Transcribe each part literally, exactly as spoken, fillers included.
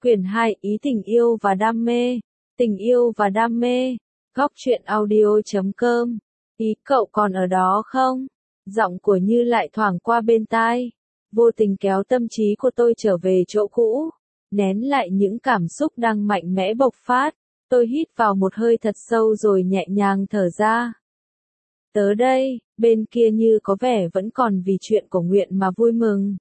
Quyển hai Ý tình yêu và đam mê. Tình yêu và đam mê. Góc truyện audio chấm com. Ý cậu còn ở đó không? Giọng của Như lại thoảng qua bên tai. Vô tình kéo tâm trí của tôi trở về chỗ cũ. Nén lại những cảm xúc đang mạnh mẽ bộc phát. Tôi hít vào một hơi thật sâu rồi nhẹ nhàng thở ra. Tớ đây, bên kia Như có vẻ vẫn còn vì chuyện của Nguyện mà vui mừng.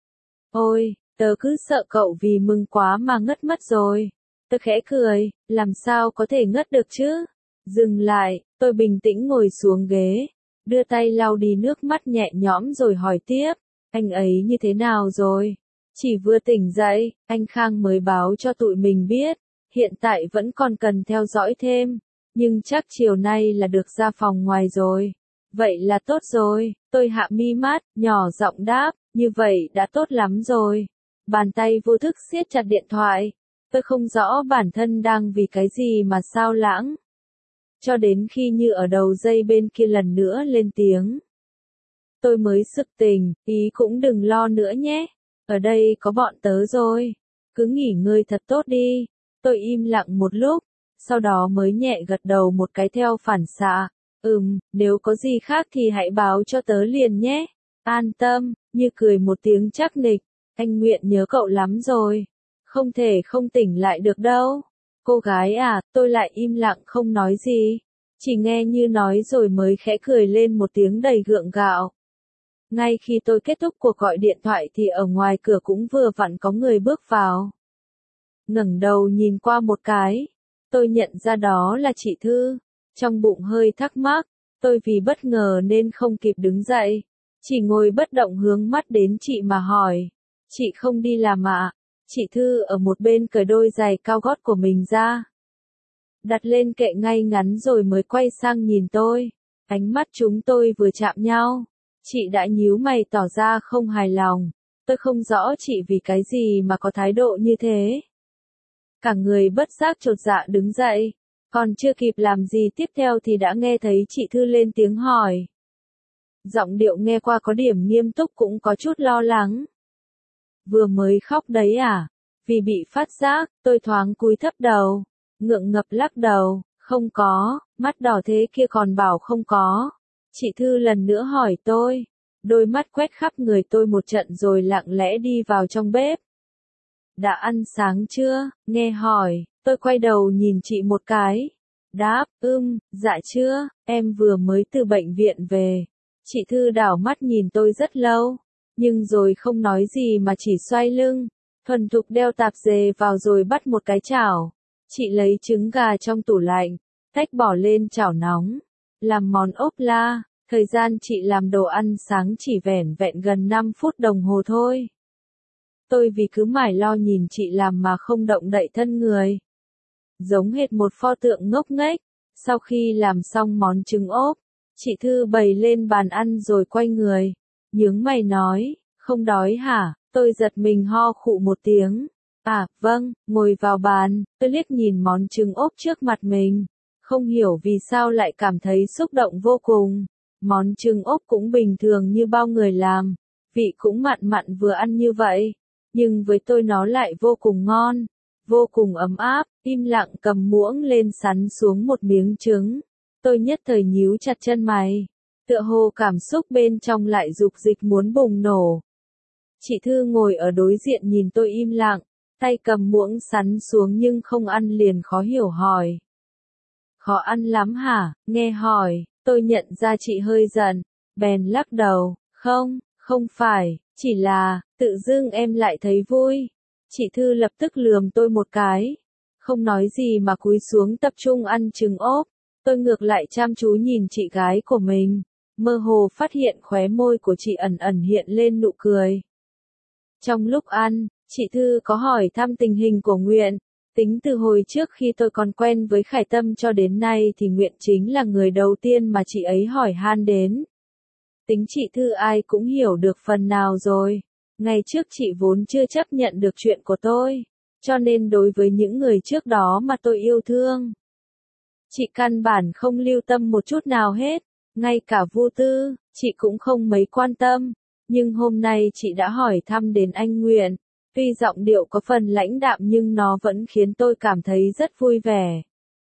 Ôi, tớ cứ sợ cậu vì mừng quá mà ngất mất rồi. Tớ khẽ cười, làm sao có thể ngất được chứ? Dừng lại, tôi bình tĩnh ngồi xuống ghế, đưa tay lau đi nước mắt nhẹ nhõm rồi hỏi tiếp, anh ấy như thế nào rồi? Chỉ vừa tỉnh dậy, anh Khang mới báo cho tụi mình biết, hiện tại vẫn còn cần theo dõi thêm, nhưng chắc chiều nay là được ra phòng ngoài rồi. Vậy là tốt rồi, tôi hạ mi mắt, nhỏ giọng đáp, như vậy đã tốt lắm rồi. Bàn tay vô thức siết chặt điện thoại. Tôi không rõ bản thân đang vì cái gì mà sao lãng. Cho đến khi Như ở đầu dây bên kia lần nữa lên tiếng. Tôi mới sực tỉnh, ý cũng đừng lo nữa nhé. Ở đây có bọn tớ rồi. Cứ nghỉ ngơi thật tốt đi. Tôi im lặng một lúc, sau đó mới nhẹ gật đầu một cái theo phản xạ. Ừm, nếu có gì khác thì hãy báo cho tớ liền nhé. An tâm, Như cười một tiếng chắc nịch. Anh Nguyện nhớ cậu lắm rồi. Không thể không tỉnh lại được đâu. Cô gái à, tôi lại im lặng không nói gì. Chỉ nghe Như nói rồi mới khẽ cười lên một tiếng đầy gượng gạo. Ngay khi tôi kết thúc cuộc gọi điện thoại thì ở ngoài cửa cũng vừa vặn có người bước vào. Ngẩng đầu nhìn qua một cái. Tôi nhận ra đó là chị Thư. Trong bụng hơi thắc mắc. Tôi vì bất ngờ nên không kịp đứng dậy. Chỉ ngồi bất động hướng mắt đến chị mà hỏi. Chị không đi làm ạ? Chị Thư ở một bên cởi đôi giày cao gót của mình ra. Đặt lên kệ ngay ngắn rồi mới quay sang nhìn tôi. Ánh mắt chúng tôi vừa chạm nhau. Chị đã nhíu mày tỏ ra không hài lòng. Tôi không rõ chị vì cái gì mà có thái độ như thế. Cả người bất giác chột dạ đứng dậy. Còn chưa kịp làm gì tiếp theo thì đã nghe thấy chị Thư lên tiếng hỏi. Giọng điệu nghe qua có điểm nghiêm túc cũng có chút lo lắng. Vừa mới khóc đấy à? Vì bị phát giác, tôi thoáng cúi thấp đầu, ngượng ngập lắc đầu, không có, mắt đỏ thế kia còn bảo không có. Chị Thư lần nữa hỏi tôi, đôi mắt quét khắp người tôi một trận rồi lặng lẽ đi vào trong bếp. Đã ăn sáng chưa? Nghe hỏi, tôi quay đầu nhìn chị một cái. Đáp, ưm, dạ chưa, em vừa mới từ bệnh viện về. Chị Thư đảo mắt nhìn tôi rất lâu, nhưng rồi không nói gì mà chỉ xoay lưng, thuần thục đeo tạp dề vào rồi bắt một cái chảo. Chị lấy trứng gà trong tủ lạnh, tách bỏ lên chảo nóng, làm món ốp la. Thời gian chị làm đồ ăn sáng chỉ vẻn vẹn gần năm phút đồng hồ thôi. Tôi vì cứ mải lo nhìn chị làm mà không động đậy thân người. Giống hệt một pho tượng ngốc nghếch. Sau khi làm xong món trứng ốp, chị Thư bày lên bàn ăn rồi quay người. Nhướng mày nói, không đói hả? Tôi giật mình ho khụ một tiếng. À, vâng, ngồi vào bàn, tôi liếc nhìn món trứng ốp trước mặt mình. Không hiểu vì sao lại cảm thấy xúc động vô cùng. Món trứng ốp cũng bình thường như bao người làm. Vị cũng mặn mặn vừa ăn như vậy. Nhưng với tôi nó lại vô cùng ngon. Vô cùng ấm áp, im lặng cầm muỗng lên sắn xuống một miếng trứng. Tôi nhất thời nhíu chặt chân mày. Tựa hồ cảm xúc bên trong lại dục dịch muốn bùng nổ. Chị Thư ngồi ở đối diện nhìn tôi im lặng, tay cầm muỗng sắn xuống nhưng không ăn liền khó hiểu hỏi. Khó ăn lắm hả? Nghe hỏi, tôi nhận ra chị hơi giận, bèn lắc đầu, không, không phải, chỉ là, tự dưng em lại thấy vui. Chị Thư lập tức lườm tôi một cái, không nói gì mà cúi xuống tập trung ăn trứng ốp. Tôi ngược lại chăm chú nhìn chị gái của mình, mơ hồ phát hiện khóe môi của chị ẩn ẩn hiện lên nụ cười. Trong lúc ăn, chị Thư có hỏi thăm tình hình của Nguyện. Tính từ hồi trước khi tôi còn quen với Khải Tâm cho đến nay thì Nguyện chính là người đầu tiên mà chị ấy hỏi han đến. Tính chị Thư ai cũng hiểu được phần nào rồi. Ngày trước chị vốn chưa chấp nhận được chuyện của tôi, cho nên đối với những người trước đó mà tôi yêu thương, chị căn bản không lưu tâm một chút nào hết. Ngay cả vô tư, chị cũng không mấy quan tâm. Nhưng hôm nay chị đã hỏi thăm đến anh Nguyện. Tuy giọng điệu có phần lãnh đạm nhưng nó vẫn khiến tôi cảm thấy rất vui vẻ.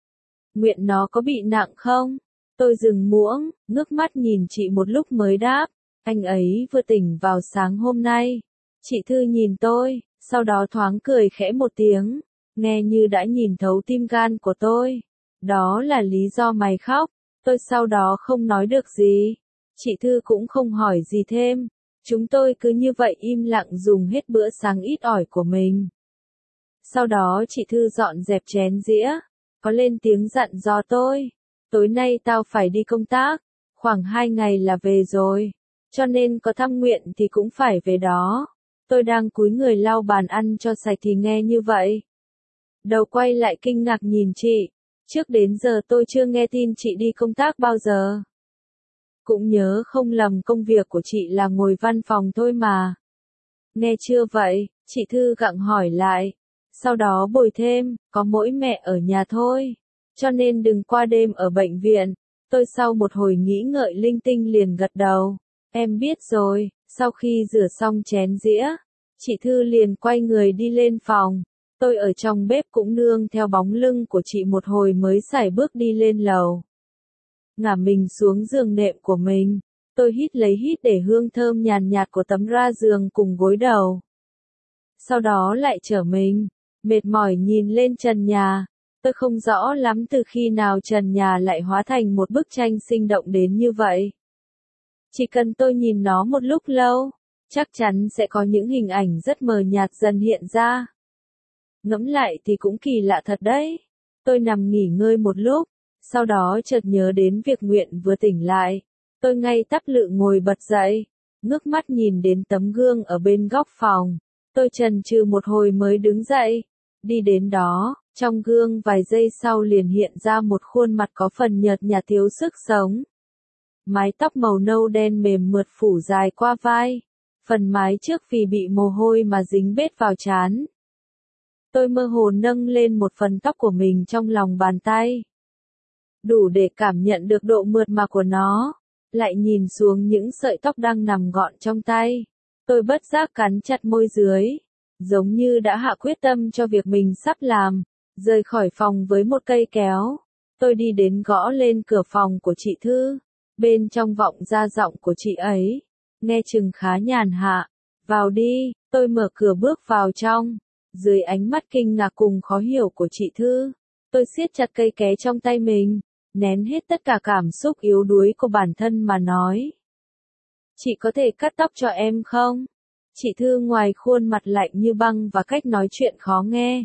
Nguyện nó có bị nặng không? Tôi dừng muỗng, ngước mắt nhìn chị một lúc mới đáp. Anh ấy vừa tỉnh vào sáng hôm nay. Chị Thư nhìn tôi, sau đó thoáng cười khẽ một tiếng, nghe như đã nhìn thấu tim gan của tôi. Đó là lý do mày khóc. Tôi sau đó không nói được gì. Chị Thư cũng không hỏi gì thêm. Chúng tôi cứ như vậy im lặng dùng hết bữa sáng ít ỏi của mình. Sau đó chị Thư dọn dẹp chén dĩa, có lên tiếng dặn dò tôi. Tối nay tao phải đi công tác, khoảng hai ngày là về rồi. Cho nên có thăm Nguyện thì cũng phải về đó. Tôi đang cúi người lau bàn ăn cho sạch thì nghe như vậy. Đầu quay lại kinh ngạc nhìn chị. Trước đến giờ tôi chưa nghe tin chị đi công tác bao giờ. Cũng nhớ không lầm công việc của chị là ngồi văn phòng thôi mà. Nghe chưa vậy, chị Thư gặng hỏi lại. Sau đó bồi thêm, có mỗi mẹ ở nhà thôi. Cho nên đừng qua đêm ở bệnh viện. Tôi sau một hồi nghĩ ngợi linh tinh liền gật đầu. Em biết rồi. Sau khi rửa xong chén dĩa, chị Thư liền quay người đi lên phòng. Tôi ở trong bếp cũng nương theo bóng lưng của chị một hồi mới sải bước đi lên lầu. Ngả mình xuống giường nệm của mình, tôi hít lấy hít để hương thơm nhàn nhạt của tấm ra giường cùng gối đầu. Sau đó lại trở mình, mệt mỏi nhìn lên trần nhà. Tôi không rõ lắm từ khi nào trần nhà lại hóa thành một bức tranh sinh động đến như vậy. Chỉ cần tôi nhìn nó một lúc lâu, chắc chắn sẽ có những hình ảnh rất mờ nhạt dần hiện ra. Ngẫm lại thì cũng kỳ lạ thật đấy. Tôi nằm nghỉ ngơi một lúc, sau đó chợt nhớ đến việc Nguyện vừa tỉnh lại. Tôi ngay tắp lự ngồi bật dậy, ngước mắt nhìn đến tấm gương ở bên góc phòng. Tôi chần chừ một hồi mới đứng dậy, đi đến đó, trong gương vài giây sau liền hiện ra một khuôn mặt có phần nhợt nhạt thiếu sức sống. Mái tóc màu nâu đen mềm mượt phủ dài qua vai, phần mái trước vì bị mồ hôi mà dính bết vào trán. Tôi mơ hồ nâng lên một phần tóc của mình trong lòng bàn tay. Đủ để cảm nhận được độ mượt mà của nó, lại nhìn xuống những sợi tóc đang nằm gọn trong tay. Tôi bất giác cắn chặt môi dưới, giống như đã hạ quyết tâm cho việc mình sắp làm, rời khỏi phòng với một cây kéo. Tôi đi đến gõ lên cửa phòng của chị Thư, bên trong vọng ra giọng của chị ấy, nghe chừng khá nhàn hạ. Vào đi, tôi mở cửa bước vào trong. Dưới ánh mắt kinh ngạc cùng khó hiểu của chị Thư, tôi siết chặt cây ké trong tay mình, nén hết tất cả cảm xúc yếu đuối của bản thân mà nói. Chị có thể cắt tóc cho em không? Chị Thư ngoài khuôn mặt lạnh như băng và cách nói chuyện khó nghe.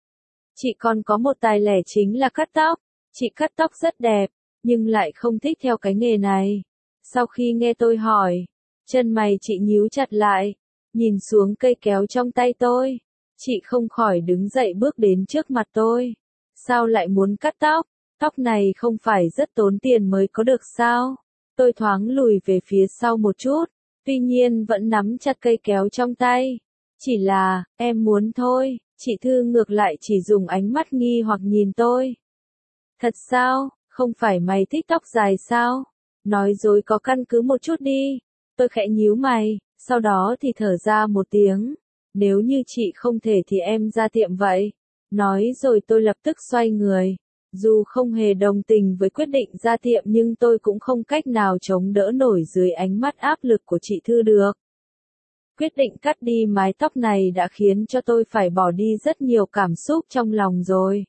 Chị còn có một tài lẻ chính là cắt tóc. Chị cắt tóc rất đẹp, nhưng lại không thích theo cái nghề này. Sau khi nghe tôi hỏi, chân mày chị nhíu chặt lại, nhìn xuống cây kéo trong tay tôi. Chị không khỏi đứng dậy bước đến trước mặt tôi. Sao lại muốn cắt tóc? Tóc này không phải rất tốn tiền mới có được sao? Tôi thoáng lùi về phía sau một chút, tuy nhiên vẫn nắm chặt cây kéo trong tay. Chỉ là, em muốn thôi. Chị Thư ngược lại chỉ dùng ánh mắt nghi hoặc nhìn tôi. Thật sao? Không phải mày thích tóc dài sao? Nói dối có căn cứ một chút đi. Tôi khẽ nhíu mày, sau đó thì thở ra một tiếng. Nếu như chị không thể thì em ra tiệm vậy. Nói rồi tôi lập tức xoay người. Dù không hề đồng tình với quyết định ra tiệm nhưng tôi cũng không cách nào chống đỡ nổi dưới ánh mắt áp lực của chị Thư được. Quyết định cắt đi mái tóc này đã khiến cho tôi phải bỏ đi rất nhiều cảm xúc trong lòng rồi.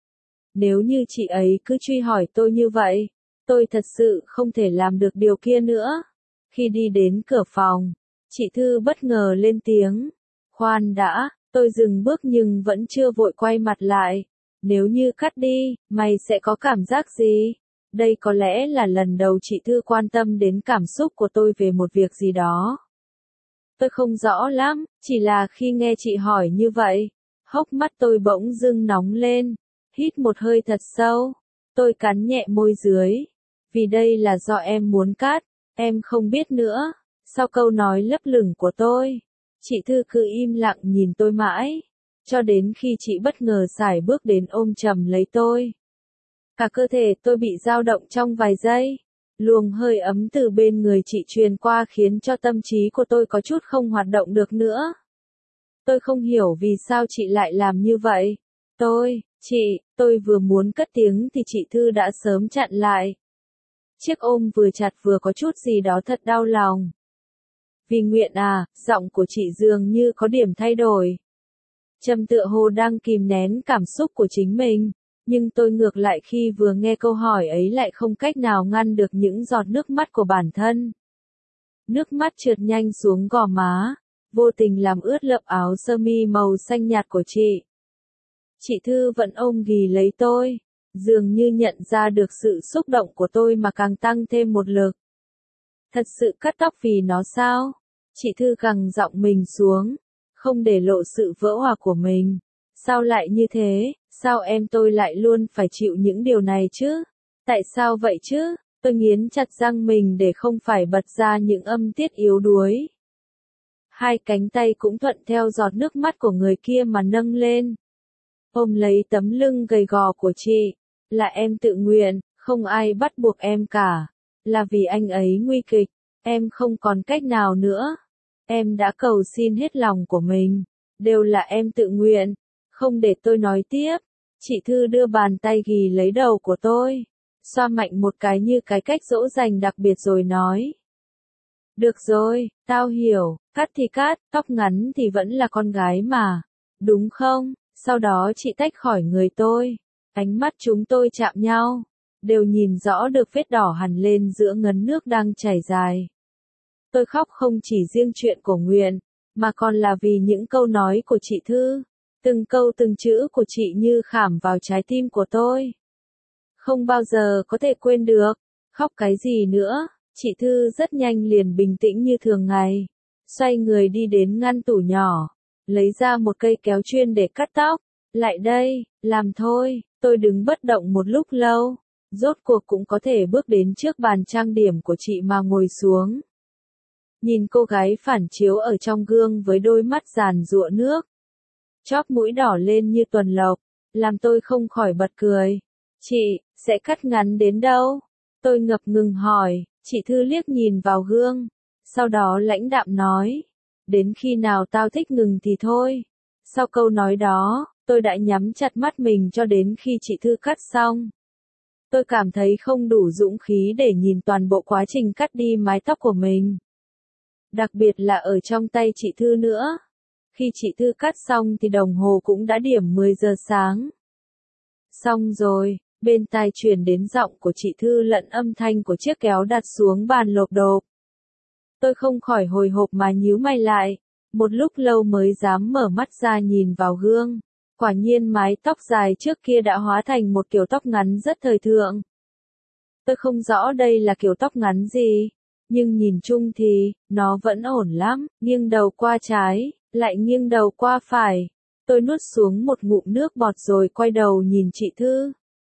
Nếu như chị ấy cứ truy hỏi tôi như vậy, tôi thật sự không thể làm được điều kia nữa. Khi đi đến cửa phòng, chị Thư bất ngờ lên tiếng. Khoan đã, tôi dừng bước nhưng vẫn chưa vội quay mặt lại. Nếu như cắt đi, mày sẽ có cảm giác gì? Đây có lẽ là lần đầu chị Thư quan tâm đến cảm xúc của tôi về một việc gì đó. Tôi không rõ lắm, chỉ là khi nghe chị hỏi như vậy, hốc mắt tôi bỗng dưng nóng lên. Hít một hơi thật sâu, tôi cắn nhẹ môi dưới. Vì đây là do em muốn cắt, em không biết nữa. Sau câu nói lấp lửng của tôi, chị Thư cứ im lặng nhìn tôi mãi, cho đến khi chị bất ngờ sải bước đến ôm chầm lấy tôi. Cả cơ thể tôi bị dao động trong vài giây. Luồng hơi ấm từ bên người chị truyền qua khiến cho tâm trí của tôi có chút không hoạt động được nữa. Tôi không hiểu vì sao chị lại làm như vậy. Tôi, chị, tôi vừa muốn cất tiếng thì chị Thư đã sớm chặn lại. Chiếc ôm vừa chặt vừa có chút gì đó thật đau lòng. Vì Nguyện à, giọng của chị dường như có điểm thay đổi. Trầm tựa hồ đang kìm nén cảm xúc của chính mình, nhưng tôi ngược lại khi vừa nghe câu hỏi ấy lại không cách nào ngăn được những giọt nước mắt của bản thân. Nước mắt trượt nhanh xuống gò má, vô tình làm ướt lậm áo sơ mi màu xanh nhạt của chị. Chị Thư vẫn ôm ghì lấy tôi, dường như nhận ra được sự xúc động của tôi mà càng tăng thêm một lực. Thật sự cắt tóc vì nó sao? Chị Thư gằn giọng mình xuống, không để lộ sự vỡ hòa của mình. Sao lại như thế? Sao em tôi lại luôn phải chịu những điều này chứ? Tại sao vậy chứ? Tôi nghiến chặt răng mình để không phải bật ra những âm tiết yếu đuối. Hai cánh tay cũng thuận theo giọt nước mắt của người kia mà nâng lên. Ôm lấy tấm lưng gầy gò của chị. Là em tự nguyện, không ai bắt buộc em cả. Là vì anh ấy nguy kịch, em không còn cách nào nữa. Em đã cầu xin hết lòng của mình. Đều là em tự nguyện. Không để tôi nói tiếp. Chị Thư đưa bàn tay ghì lấy đầu của tôi. Xoa mạnh một cái như cái cách dỗ dành đặc biệt rồi nói. Được rồi, tao hiểu, cắt thì cắt, tóc ngắn thì vẫn là con gái mà. Đúng không? Sau đó chị tách khỏi người tôi. Ánh mắt chúng tôi chạm nhau. Đều nhìn rõ được vết đỏ hằn lên giữa ngấn nước đang chảy dài. Tôi khóc không chỉ riêng chuyện của Nguyện, mà còn là vì những câu nói của chị Thư. Từng câu từng chữ của chị như khảm vào trái tim của tôi. Không bao giờ có thể quên được. Khóc cái gì nữa? Chị Thư rất nhanh liền bình tĩnh như thường ngày. Xoay người đi đến ngăn tủ nhỏ. Lấy ra một cây kéo chuyên để cắt tóc. Lại đây, làm thôi. Tôi đứng bất động một lúc lâu. Rốt cuộc cũng có thể bước đến trước bàn trang điểm của chị mà ngồi xuống. Nhìn cô gái phản chiếu ở trong gương với đôi mắt giàn giụa nước. Chóp mũi đỏ lên như tuần lộc. Làm tôi không khỏi bật cười. Chị, sẽ cắt ngắn đến đâu? Tôi ngập ngừng hỏi. Chị Thư liếc nhìn vào gương. Sau đó lãnh đạm nói. Đến khi nào tao thích ngừng thì thôi. Sau câu nói đó, tôi đã nhắm chặt mắt mình cho đến khi chị Thư cắt xong. Tôi cảm thấy không đủ dũng khí để nhìn toàn bộ quá trình cắt đi mái tóc của mình. Đặc biệt là ở trong tay chị Thư nữa. Khi chị Thư cắt xong thì đồng hồ cũng đã điểm mười giờ sáng. Xong rồi, bên tai truyền đến giọng của chị Thư lẫn âm thanh của chiếc kéo đặt xuống bàn lộp độp. Tôi không khỏi hồi hộp mà nhíu mày lại, một lúc lâu mới dám mở mắt ra nhìn vào gương. Quả nhiên mái tóc dài trước kia đã hóa thành một kiểu tóc ngắn rất thời thượng. Tôi không rõ đây là kiểu tóc ngắn gì, nhưng nhìn chung thì, nó vẫn ổn lắm, nghiêng đầu qua trái, lại nghiêng đầu qua phải. Tôi nuốt xuống một ngụm nước bọt rồi quay đầu nhìn chị Thư.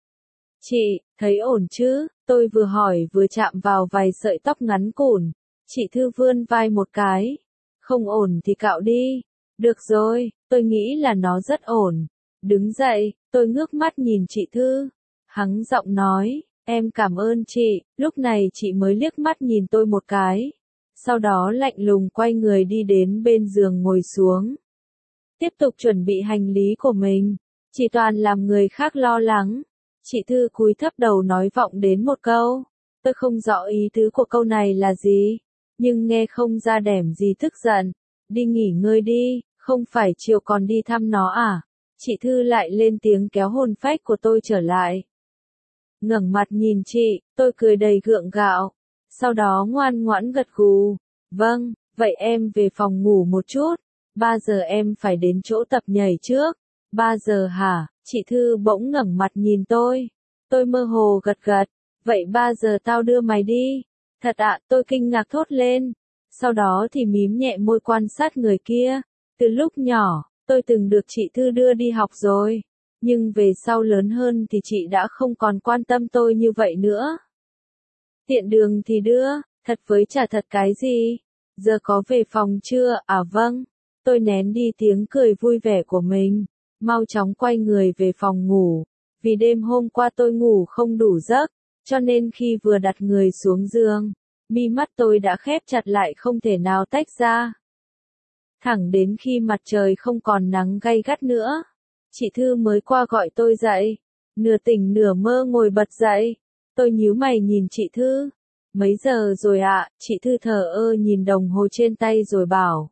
Chị, thấy ổn chứ? Tôi vừa hỏi vừa chạm vào vài sợi tóc ngắn cùn. Chị Thư vươn vai một cái. Không ổn thì cạo đi. Được rồi, tôi nghĩ là nó rất ổn. Đứng dậy, tôi ngước mắt nhìn chị Thư. Hắng giọng nói, em cảm ơn chị. Lúc này chị mới liếc mắt nhìn tôi một cái. Sau đó lạnh lùng quay người đi đến bên giường ngồi xuống. Tiếp tục chuẩn bị hành lý của mình. Chỉ toàn làm người khác lo lắng. Chị Thư cúi thấp đầu nói vọng đến một câu. Tôi không rõ ý tứ của câu này là gì. Nhưng nghe không ra đẻm gì tức giận. Đi nghỉ ngơi đi, không phải chiều còn đi thăm nó à? Chị Thư lại lên tiếng kéo hồn phách của tôi trở lại. Ngẩng mặt nhìn chị, tôi cười đầy gượng gạo. Sau đó ngoan ngoãn gật gù. Vâng, vậy em về phòng ngủ một chút. Ba giờ em phải đến chỗ tập nhảy trước. Ba giờ hả? Chị Thư bỗng ngẩng mặt nhìn tôi. Tôi mơ hồ gật gật. Vậy ba giờ tao đưa mày đi. Thật ạ, tôi kinh ngạc thốt lên. Sau đó thì mím nhẹ môi quan sát người kia. Từ lúc nhỏ, tôi từng được chị Thư đưa đi học rồi. Nhưng về sau lớn hơn thì chị đã không còn quan tâm tôi như vậy nữa. Tiện đường thì đưa, thật với chả thật cái gì. Giờ có về phòng chưa? À vâng. Tôi nén đi tiếng cười vui vẻ của mình. Mau chóng quay người về phòng ngủ. Vì đêm hôm qua tôi ngủ không đủ giấc. Cho nên khi vừa đặt người xuống giường, mi mắt tôi đã khép chặt lại không thể nào tách ra. Thẳng đến khi mặt trời không còn nắng gay gắt nữa, chị Thư mới qua gọi tôi dậy. Nửa tỉnh nửa mơ ngồi bật dậy. Tôi nhíu mày nhìn chị Thư. Mấy giờ rồi ạ? Chị Thư thờ ơ nhìn đồng hồ trên tay rồi bảo.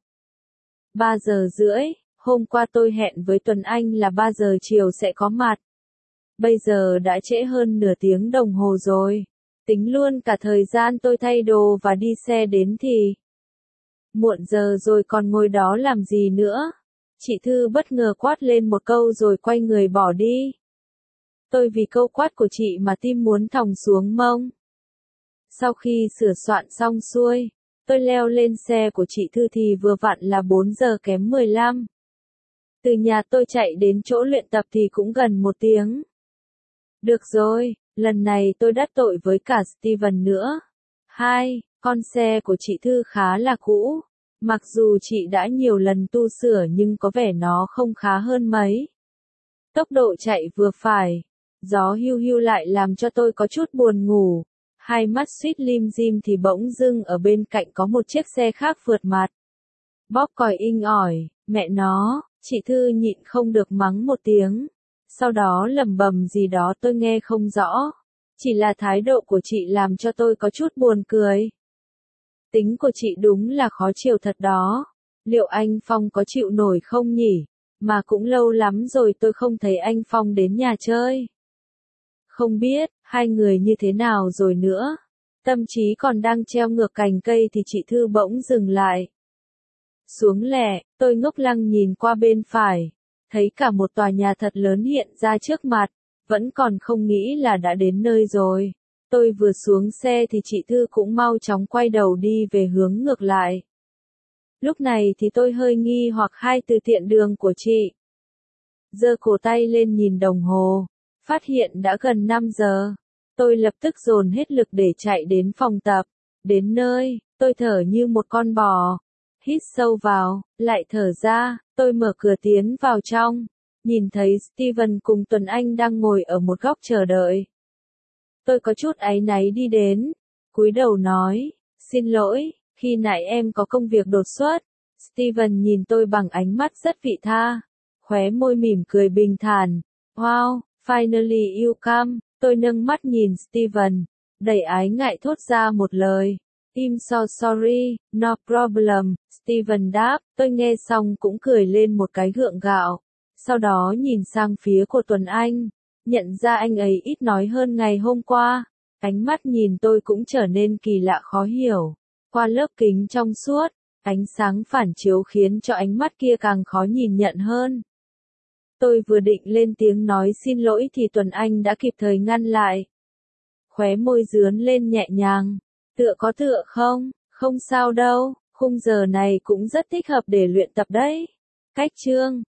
Ba giờ rưỡi, hôm qua tôi hẹn với Tuấn Anh là ba giờ chiều sẽ có mặt. Bây giờ đã trễ hơn nửa tiếng đồng hồ rồi. Tính luôn cả thời gian tôi thay đồ và đi xe đến thì. Muộn giờ rồi còn ngồi đó làm gì nữa? Chị Thư bất ngờ quát lên một câu rồi quay người bỏ đi. Tôi vì câu quát của chị mà tim muốn thòng xuống mông. Sau khi sửa soạn xong xuôi, tôi leo lên xe của chị Thư thì vừa vặn là bốn giờ kém mười lăm. Từ nhà tôi chạy đến chỗ luyện tập thì cũng gần một tiếng. Được rồi, lần này tôi đắc tội với cả Steven nữa. Hai, con xe của chị Thư khá là cũ. Mặc dù chị đã nhiều lần tu sửa nhưng có vẻ nó không khá hơn mấy. Tốc độ chạy vừa phải. Gió hiu hiu lại làm cho tôi có chút buồn ngủ. Hai mắt suýt lim dim thì bỗng dưng ở bên cạnh có một chiếc xe khác vượt mặt. Bóp còi inh ỏi, mẹ nó, chị Thư nhịn không được mắng một tiếng. Sau đó lẩm bẩm gì đó tôi nghe không rõ. Chỉ là thái độ của chị làm cho tôi có chút buồn cười. Tính của chị đúng là khó chịu thật đó. Liệu anh Phong có chịu nổi không nhỉ? Mà cũng lâu lắm rồi tôi không thấy anh Phong đến nhà chơi. Không biết, hai người như thế nào rồi nữa. Tâm trí còn đang treo ngược cành cây thì chị Thư bỗng dừng lại. Xuống lẹ, tôi ngốc lăng nhìn qua bên phải. Thấy cả một tòa nhà thật lớn hiện ra trước mặt. Vẫn còn không nghĩ là đã đến nơi rồi. Tôi vừa xuống xe thì chị Thư cũng mau chóng quay đầu đi về hướng ngược lại. Lúc này thì tôi hơi nghi hoặc hai từ tiện đường của chị. Giơ cổ tay lên nhìn đồng hồ. Phát hiện đã gần năm giờ. Tôi lập tức dồn hết lực để chạy đến phòng tập. Đến nơi, tôi thở như một con bò. Hít sâu vào, lại thở ra, tôi mở cửa tiến vào trong. Nhìn thấy Steven cùng Tuấn Anh đang ngồi ở một góc chờ đợi. Tôi có chút áy náy đi đến. Cúi đầu nói, xin lỗi, khi nãy em có công việc đột xuất. Steven nhìn tôi bằng ánh mắt rất vị tha. Khóe môi mỉm cười bình thản. Wow, finally you come. Tôi nâng mắt nhìn Steven. Đầy ái ngại thốt ra một lời. I'm so sorry, no problem. Steven đáp, tôi nghe xong cũng cười lên một cái gượng gạo. Sau đó nhìn sang phía của Tuấn Anh. Nhận ra anh ấy ít nói hơn ngày hôm qua. Ánh mắt nhìn tôi cũng trở nên kỳ lạ khó hiểu. Qua lớp kính trong suốt, ánh sáng phản chiếu khiến cho ánh mắt kia càng khó nhìn nhận hơn. Tôi vừa định lên tiếng nói xin lỗi thì Tuấn Anh đã kịp thời ngăn lại. Khóe môi dướn lên nhẹ nhàng. Tựa có tựa không? Không sao đâu, khung giờ này cũng rất thích hợp để luyện tập đấy. Cách chương